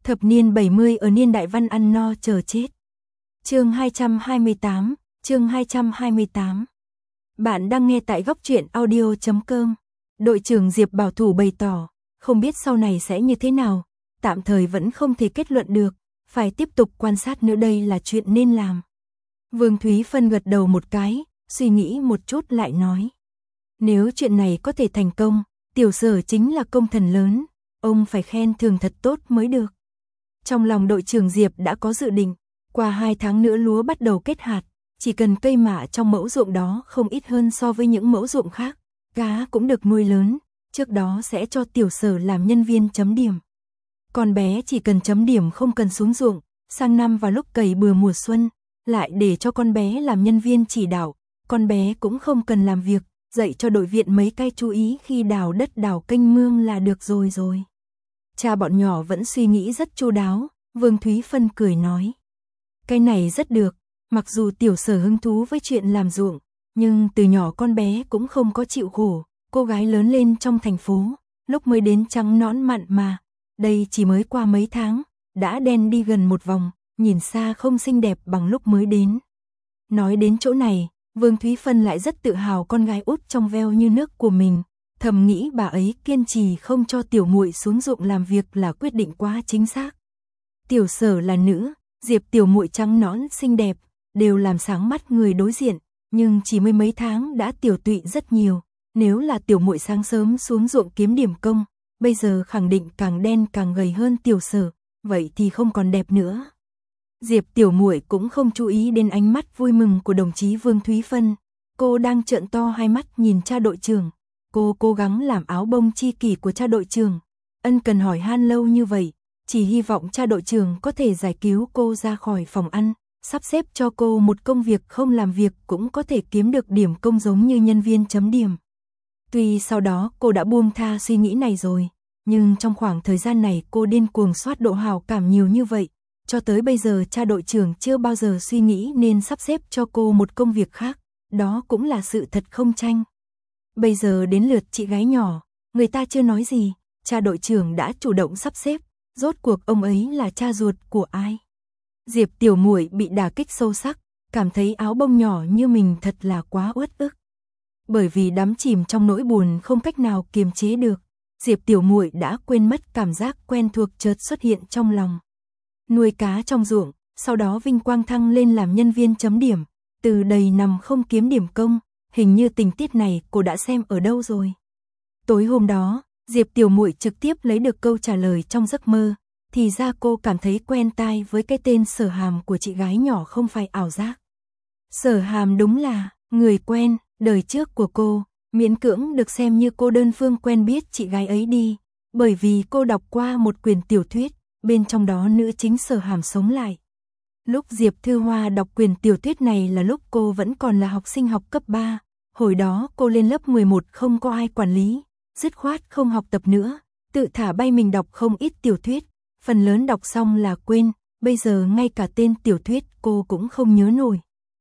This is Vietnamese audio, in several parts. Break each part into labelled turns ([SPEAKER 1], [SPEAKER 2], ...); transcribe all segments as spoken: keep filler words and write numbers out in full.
[SPEAKER 1] Thập niên bảy mươi ở niên đại văn ăn no chờ chết. Chương hai trăm hai mươi tám, chương hai trăm hai mươi tám. Bạn đang nghe tại góc truyện audio chấm com. Đội trưởng Diệp bảo thủ bày tỏ, không biết sau này sẽ như thế nào, tạm thời vẫn không thể kết luận được, phải tiếp tục quan sát nữa, đây là chuyện nên làm. Vương Thúy Phân gật đầu một cái, suy nghĩ một chút lại nói. Nếu chuyện này có thể thành công, Tiểu Sở chính là công thần lớn, ông phải khen thưởng thật tốt mới được. Trong lòng đội trưởng Diệp đã có dự định, qua hai tháng nữa lúa bắt đầu kết hạt, chỉ cần cây mạ trong mẫu ruộng đó không ít hơn so với những mẫu ruộng khác, cá cũng được nuôi lớn, trước đó sẽ cho Tiểu Sở làm nhân viên chấm điểm. Con bé chỉ cần chấm điểm không cần xuống ruộng, sang năm vào lúc cày bừa mùa xuân, lại để cho con bé làm nhân viên chỉ đạo, con bé cũng không cần làm việc, dạy cho đội viện mấy cái chú ý khi đào đất đào kênh mương là được rồi rồi. Cha bọn nhỏ vẫn suy nghĩ rất chu đáo, Vương Thúy Phân cười nói. Cái này rất được, mặc dù Tiểu Sở hứng thú với chuyện làm ruộng, nhưng từ nhỏ con bé cũng không có chịu khổ, cô gái lớn lên trong thành phố, lúc mới đến trắng nõn mặn mà, đây chỉ mới qua mấy tháng, đã đen đi gần một vòng, nhìn xa không xinh đẹp bằng lúc mới đến. Nói đến chỗ này, Vương Thúy Phân lại rất tự hào con gái út trong veo như nước của mình, thầm nghĩ bà ấy kiên trì không cho tiểu muội xuống ruộng làm việc là quyết định quá chính xác. Tiểu Sở là nữ, Diệp tiểu muội trắng nõn xinh đẹp, đều làm sáng mắt người đối diện, nhưng chỉ mới mấy tháng đã tiểu tụy rất nhiều, nếu là tiểu muội sáng sớm xuống ruộng kiếm điểm công, bây giờ khẳng định càng đen càng gầy hơn Tiểu Sở, vậy thì không còn đẹp nữa. Diệp tiểu muội cũng không chú ý đến ánh mắt vui mừng của đồng chí Vương Thúy Phân, cô đang trợn to hai mắt nhìn cha đội trưởng, cô cố gắng làm áo bông chi kỷ của cha đội trưởng, ân cần hỏi han lâu như vậy, chỉ hy vọng cha đội trưởng có thể giải cứu cô ra khỏi phòng ăn, sắp xếp cho cô một công việc không làm việc cũng có thể kiếm được điểm công giống như nhân viên chấm điểm. Tuy sau đó cô đã buông tha suy nghĩ này rồi, nhưng trong khoảng thời gian này cô điên cuồng soát độ hào cảm nhiều như vậy, cho tới bây giờ cha đội trưởng chưa bao giờ suy nghĩ nên sắp xếp cho cô một công việc khác, đó cũng là sự thật không tranh. Bây giờ đến lượt chị gái nhỏ, người ta chưa nói gì, cha đội trưởng đã chủ động sắp xếp, rốt cuộc ông ấy là cha ruột của ai? Diệp tiểu muội bị đả kích sâu sắc, cảm thấy áo bông nhỏ như mình thật là quá uất ức. Bởi vì đắm chìm trong nỗi buồn không cách nào kiềm chế được, Diệp tiểu muội đã quên mất cảm giác quen thuộc chợt xuất hiện trong lòng. Nuôi cá trong ruộng, sau đó vinh quang thăng lên làm nhân viên chấm điểm, từ đầy nằm không kiếm điểm công, hình như tình tiết này cô đã xem ở đâu rồi. Tối hôm đó, Diệp tiểu muội trực tiếp lấy được câu trả lời trong giấc mơ, thì ra cô cảm thấy quen tai với cái tên Sở Hàm của chị gái nhỏ không phải ảo giác. Sở Hàm đúng là người quen, đời trước của cô, miễn cưỡng được xem như cô đơn phương quen biết chị gái ấy đi, bởi vì cô đọc qua một quyển tiểu thuyết, bên trong đó nữ chính Sở Hàm sống lại. Lúc Diệp Thư Hoa đọc quyển tiểu thuyết này là lúc cô vẫn còn là học sinh học cấp ba, hồi đó cô lên lớp mười một không có ai quản lý, dứt khoát không học tập nữa, tự thả bay mình đọc không ít tiểu thuyết, phần lớn đọc xong là quên, bây giờ ngay cả tên tiểu thuyết cô cũng không nhớ nổi.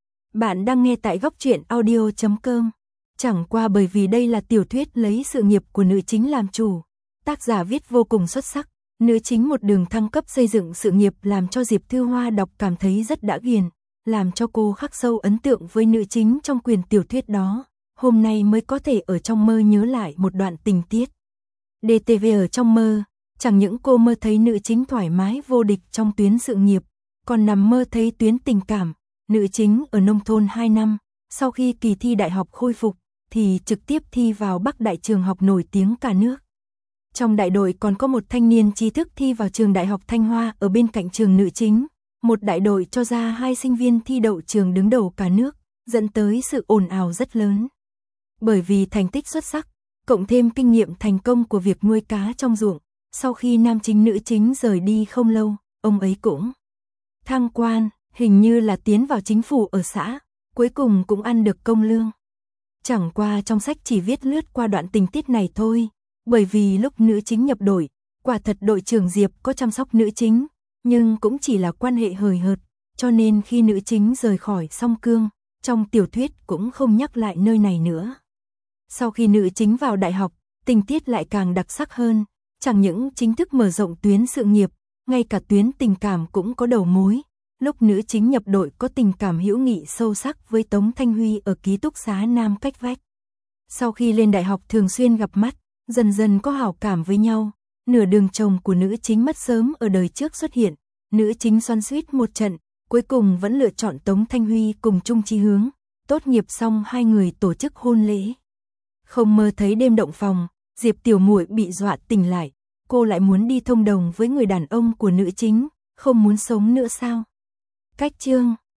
[SPEAKER 1] Bạn đang nghe tại góc truyện audio chấm com. Chẳng qua bởi vì đây là tiểu thuyết lấy sự nghiệp của nữ chính làm chủ, tác giả viết vô cùng xuất sắc, nữ chính một đường thăng cấp xây dựng sự nghiệp làm cho Diệp Thư Hoa đọc cảm thấy rất đã ghiền, làm cho cô khắc sâu ấn tượng với nữ chính trong quyển tiểu thuyết đó, hôm nay mới có thể ở trong mơ nhớ lại một đoạn tình tiết. đê tê vê ở trong mơ, chẳng những cô mơ thấy nữ chính thoải mái vô địch trong tuyến sự nghiệp, còn nằm mơ thấy tuyến tình cảm, nữ chính ở nông thôn hai năm, sau khi kỳ thi đại học khôi phục, thì trực tiếp thi vào Bắc Đại trường học nổi tiếng cả nước. Trong đại đội còn có một thanh niên trí thức thi vào trường Đại học Thanh Hoa ở bên cạnh trường nữ chính, một đại đội cho ra hai sinh viên thi đậu trường đứng đầu cả nước, dẫn tới sự ồn ào rất lớn. Bởi vì thành tích xuất sắc, cộng thêm kinh nghiệm thành công của việc nuôi cá trong ruộng, sau khi nam chính nữ chính rời đi không lâu, ông ấy cũng thăng quan, hình như là tiến vào chính phủ ở xã, cuối cùng cũng ăn được công lương. Chẳng qua trong sách chỉ viết lướt qua đoạn tình tiết này thôi, bởi vì lúc nữ chính nhập đội, quả thật đội trưởng Diệp có chăm sóc nữ chính, nhưng cũng chỉ là quan hệ hời hợt, cho nên khi nữ chính rời khỏi Song Cương, trong tiểu thuyết cũng không nhắc lại nơi này nữa. Sau khi nữ chính vào đại học, tình tiết lại càng đặc sắc hơn, chẳng những chính thức mở rộng tuyến sự nghiệp, ngay cả tuyến tình cảm cũng có đầu mối. Lúc nữ chính nhập đội có tình cảm hữu nghị sâu sắc với Tống Thanh Huy ở ký túc xá Nam cách vách. Sau khi lên đại học thường xuyên gặp mắt, dần dần có hảo cảm với nhau. Nửa đường chồng của nữ chính mất sớm ở đời trước xuất hiện, nữ chính xoắn xuýt một trận, cuối cùng vẫn lựa chọn Tống Thanh Huy cùng chung chí hướng. Tốt nghiệp xong hai người tổ chức hôn lễ. Không mơ thấy đêm động phòng, Diệp Tiểu Muội bị dọa tỉnh lại, cô lại muốn đi thông đồng với người đàn ông của nữ chính, không muốn sống nữa sao? Cách chương